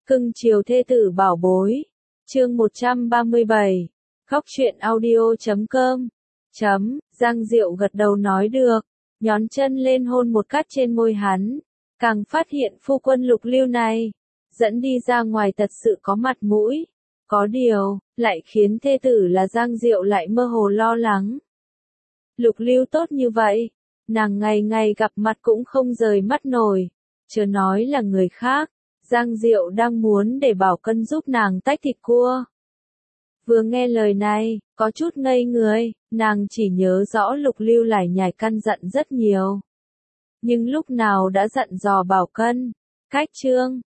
Cưng chiều thê tử bảo bối. Chương 137. Khóc chuyện audio.com. Giang Diệu gật đầu nói được, nhón chân lên hôn một cái trên môi hắn, càng phát hiện phu quân Lục Lưu này, dẫn đi ra ngoài thật sự có mặt mũi. Có điều, lại khiến thê tử là Giang Diệu lại mơ hồ lo lắng. Lục Lưu tốt như vậy, nàng ngày ngày gặp mặt cũng không rời mắt nổi, chớ nói là người khác. Giang Diệu đang muốn để Bảo Cân giúp nàng tách thịt cua. Vừa nghe lời này, có chút ngây người, nàng chỉ nhớ rõ Lục Lưu lải nhải căn dặn rất nhiều. Nhưng lúc nào đã dặn dò Bảo Cân, cách chương,